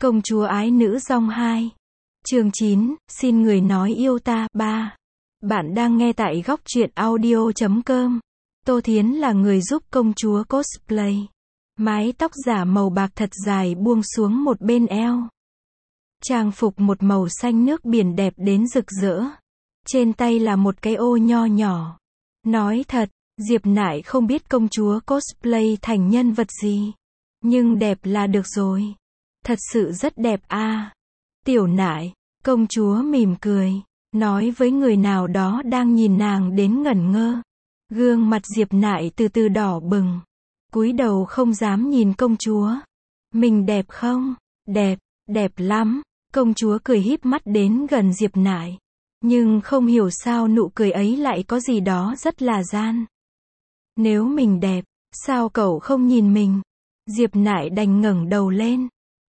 Công chúa ái nữ dong 2. Chương 9, xin người nói yêu ta. 3. Bạn đang nghe tại góc truyện audio.com. Tô Thiến là người giúp công chúa cosplay. Mái tóc giả màu bạc thật dài buông xuống một bên eo. Trang phục một màu xanh nước biển đẹp đến rực rỡ. Trên tay là một cái ô nho nhỏ. Nói thật, Diệp Nại không biết công chúa cosplay thành nhân vật gì. Nhưng đẹp là được rồi. Thật sự rất đẹp a. Tiểu Nại, công chúa mỉm cười, nói với người nào đó đang nhìn nàng đến ngẩn ngơ. Gương mặt Diệp Nại từ từ đỏ bừng. Cúi đầu không dám nhìn công chúa. Mình đẹp không? Đẹp, đẹp lắm. Công chúa cười híp mắt đến gần Diệp Nại. Nhưng không hiểu sao nụ cười ấy lại có gì đó rất là gian. Nếu mình đẹp, sao cậu không nhìn mình? Diệp Nại đành ngẩng đầu lên.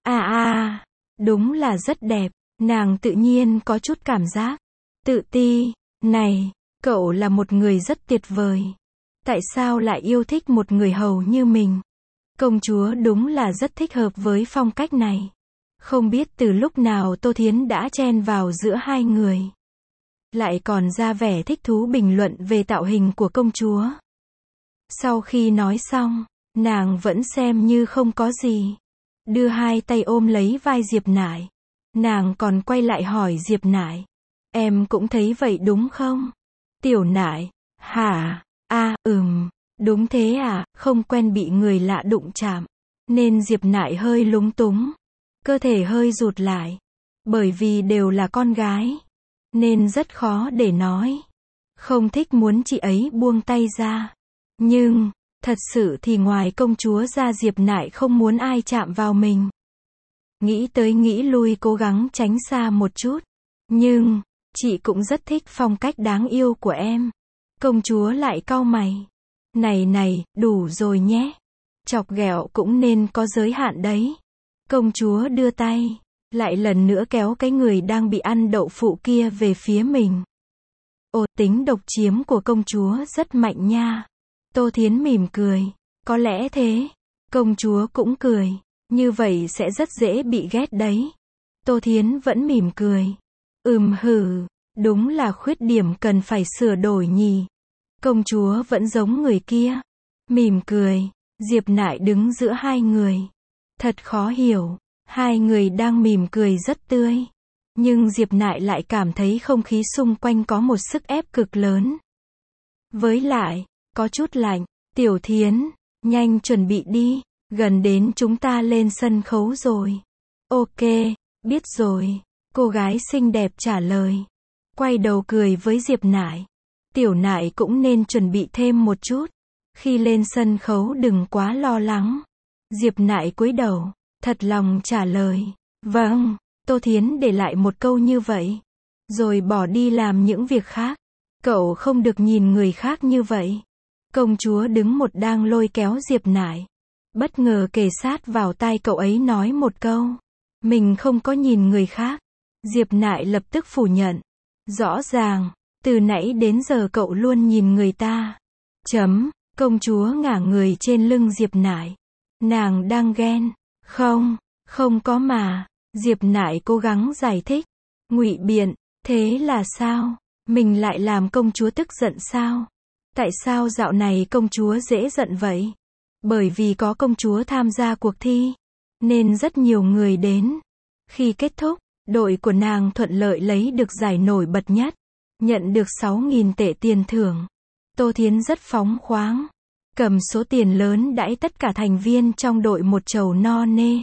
Đúng là rất đẹp. Nàng tự nhiên có chút cảm giác tự ti. Này, cậu là một người rất tuyệt vời. Tại sao lại yêu thích một người hầu như mình? Công chúa đúng là rất thích hợp với phong cách này. Không biết từ lúc nào Tô Thiến đã chen vào giữa hai người. Lại còn ra vẻ thích thú bình luận về tạo hình của công chúa. Sau khi nói xong, nàng vẫn xem như không có gì. Đưa hai tay ôm lấy vai Diệp Nại. Nàng còn quay lại hỏi Diệp Nại. Em cũng thấy vậy đúng không? Tiểu Nại. Hả? Đúng thế à, không quen bị người lạ đụng chạm. Nên Diệp Nại hơi lúng túng. Cơ thể hơi rụt lại. Bởi vì đều là con gái. Nên rất khó để nói. Không thích muốn chị ấy buông tay ra. Nhưng, thật sự thì ngoài công chúa ra Diệp Nại không muốn ai chạm vào mình. Nghĩ tới nghĩ lui cố gắng tránh xa một chút. Nhưng, chị cũng rất thích phong cách đáng yêu của em. Công chúa lại cau mày. Này, đủ rồi nhé. Chọc ghẹo cũng nên có giới hạn đấy. Công chúa đưa tay. Lại lần nữa kéo cái người đang bị ăn đậu phụ kia về phía mình. Ồ, tính độc chiếm của công chúa rất mạnh nha. Tô Thiến mỉm cười. Có lẽ thế. Công chúa cũng cười. Như vậy sẽ rất dễ bị ghét đấy. Tô Thiến vẫn mỉm cười. Đúng là khuyết điểm cần phải sửa đổi nhỉ. Công chúa vẫn giống người kia. Mỉm cười. Diệp Nại đứng giữa hai người. Thật khó hiểu. Hai người đang mỉm cười rất tươi. Nhưng Diệp Nại lại cảm thấy không khí xung quanh có một sức ép cực lớn. Với lại, có chút lạnh. Tiểu Thiến, nhanh chuẩn bị đi. Gần đến chúng ta lên sân khấu rồi. Ok, biết rồi. Cô gái xinh đẹp trả lời. Quay đầu cười với Diệp Nại. Tiểu Nại cũng nên chuẩn bị thêm một chút. Khi lên sân khấu đừng quá lo lắng. Diệp Nại cúi đầu, thật lòng trả lời. Vâng, Tô Thiến để lại một câu như vậy. Rồi bỏ đi làm những việc khác. Cậu không được nhìn người khác như vậy. Công chúa đứng một đang lôi kéo Diệp Nại. Bất ngờ kề sát vào tai cậu ấy nói một câu. Mình không có nhìn người khác. Diệp Nại lập tức phủ nhận. Rõ ràng, từ nãy đến giờ cậu luôn nhìn người ta. Công chúa ngả người trên lưng Diệp Nại. Nàng đang ghen. Không có mà. Diệp Nại cố gắng giải thích. Ngụy biện, thế là sao? Mình lại làm công chúa tức giận sao? Tại sao dạo này công chúa dễ giận vậy? Bởi vì có công chúa tham gia cuộc thi, nên rất nhiều người đến. Khi kết thúc, đội của nàng thuận lợi lấy được giải nổi bật nhất, nhận được 6.000 tệ tiền thưởng. Tô Thiến rất phóng khoáng, cầm số tiền lớn đãi tất cả thành viên trong đội một chầu no nê.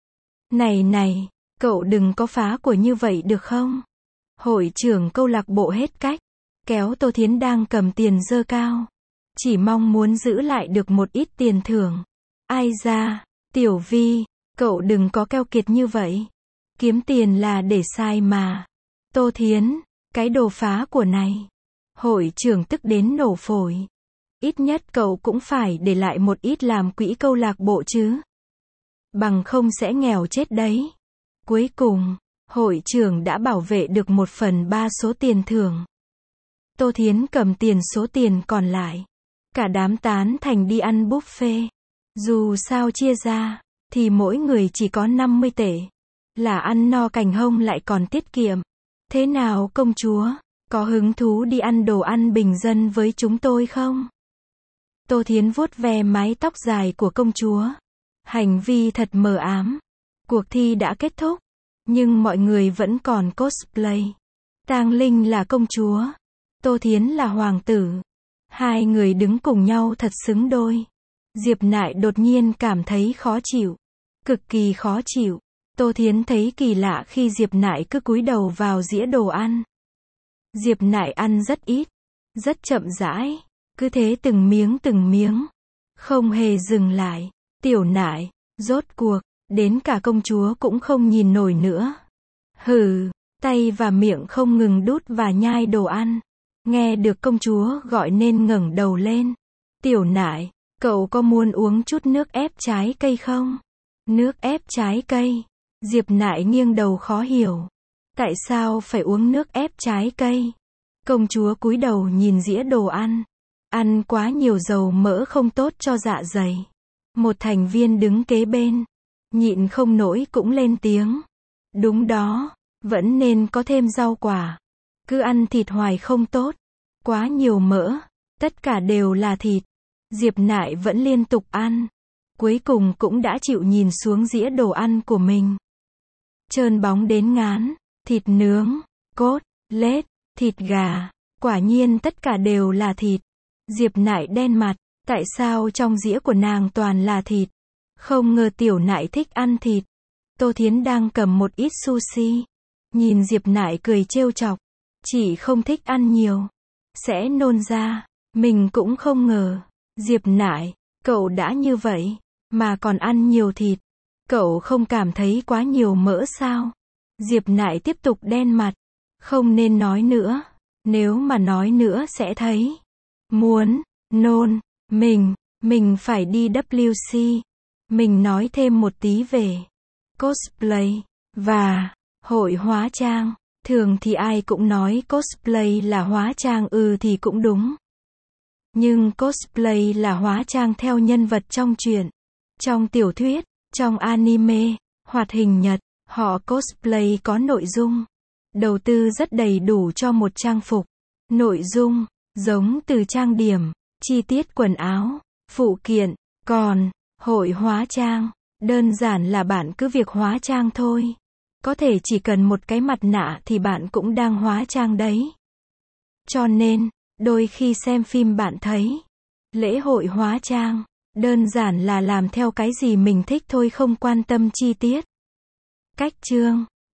Này, cậu đừng có phá của như vậy được không? Hội trưởng câu lạc bộ hết cách, kéo Tô Thiến đang cầm tiền giơ cao. Chỉ mong muốn giữ lại được một ít tiền thưởng. Ai da, Tiểu Vi, cậu đừng có keo kiệt như vậy. Kiếm tiền là để sai mà. Tô Thiến, cái đồ phá của này. Hội trưởng tức đến nổ phổi. Ít nhất cậu cũng phải để lại một ít làm quỹ câu lạc bộ chứ. Bằng không sẽ nghèo chết đấy. Cuối cùng, hội trưởng đã bảo vệ được 1/3 số tiền thưởng. Tô Thiến cầm tiền số tiền còn lại. Cả đám tán thành đi ăn buffet. Dù sao chia ra, thì mỗi người chỉ có 50 tệ. Là ăn no cành hông lại còn tiết kiệm. Thế nào công chúa, có hứng thú đi ăn đồ ăn bình dân với chúng tôi không? Tô Thiến vuốt ve mái tóc dài của công chúa. Hành vi thật mờ ám. Cuộc thi đã kết thúc, nhưng mọi người vẫn còn cosplay. Tang Linh là công chúa, Tô Thiến là hoàng tử. Hai người đứng cùng nhau thật xứng đôi. Diệp Nại đột nhiên cảm thấy khó chịu. Cực kỳ khó chịu. Tô Thiến thấy kỳ lạ khi Diệp Nại cứ cúi đầu vào dĩa đồ ăn. Diệp Nại ăn rất ít, rất chậm rãi, cứ thế từng miếng, không hề dừng lại. Tiểu Nại, rốt cuộc, đến cả công chúa cũng không nhìn nổi nữa. Hừ, tay và miệng không ngừng đút và nhai đồ ăn. Nghe được công chúa gọi nên ngẩng đầu lên. Tiểu Nại, cậu có muốn uống chút nước ép trái cây không? Nước ép trái cây. Diệp Nại nghiêng đầu khó hiểu. Tại sao phải uống nước ép trái cây? Công chúa cúi đầu nhìn dĩa đồ ăn. Ăn quá nhiều dầu mỡ không tốt cho dạ dày. Một thành viên đứng kế bên, nhịn không nổi cũng lên tiếng. Đúng đó, vẫn nên có thêm rau quả. Cứ ăn thịt hoài không tốt. Quá nhiều mỡ, tất cả đều là thịt. Diệp Nại vẫn liên tục ăn. Cuối cùng cũng đã chịu nhìn xuống dĩa đồ ăn của mình. Trơn bóng đến ngán, thịt nướng, cốt, lết, thịt gà, quả nhiên tất cả đều là thịt. Diệp Nại đen mặt, tại sao trong dĩa của nàng toàn là thịt? Không ngờ Tiểu Nại thích ăn thịt. Tô Thiến đang cầm một ít sushi. Nhìn Diệp Nại cười trêu chọc. Chỉ không thích ăn nhiều. Sẽ nôn ra. Mình cũng không ngờ. Diệp Nại, cậu đã như vậy, mà còn ăn nhiều thịt. Cậu không cảm thấy quá nhiều mỡ sao? Diệp Nại tiếp tục đen mặt. Không nên nói nữa. Nếu mà nói nữa sẽ thấy muốn nôn. Mình phải đi WC. Mình nói thêm một tí về cosplay và hội hóa trang. Thường thì ai cũng nói cosplay là hóa trang, thì cũng đúng. Nhưng cosplay là hóa trang theo nhân vật trong truyện, trong tiểu thuyết, trong anime, hoạt hình Nhật. Họ cosplay có nội dung, đầu tư rất đầy đủ cho một trang phục. Nội dung, giống từ trang điểm, chi tiết quần áo, phụ kiện. Còn, hội hóa trang, đơn giản là bạn cứ việc hóa trang thôi. Có thể chỉ cần một cái mặt nạ thì bạn cũng đang hóa trang đấy. Cho nên, đôi khi xem phim bạn thấy, lễ hội hóa trang, đơn giản là làm theo cái gì mình thích thôi, không quan tâm chi tiết. Cách chương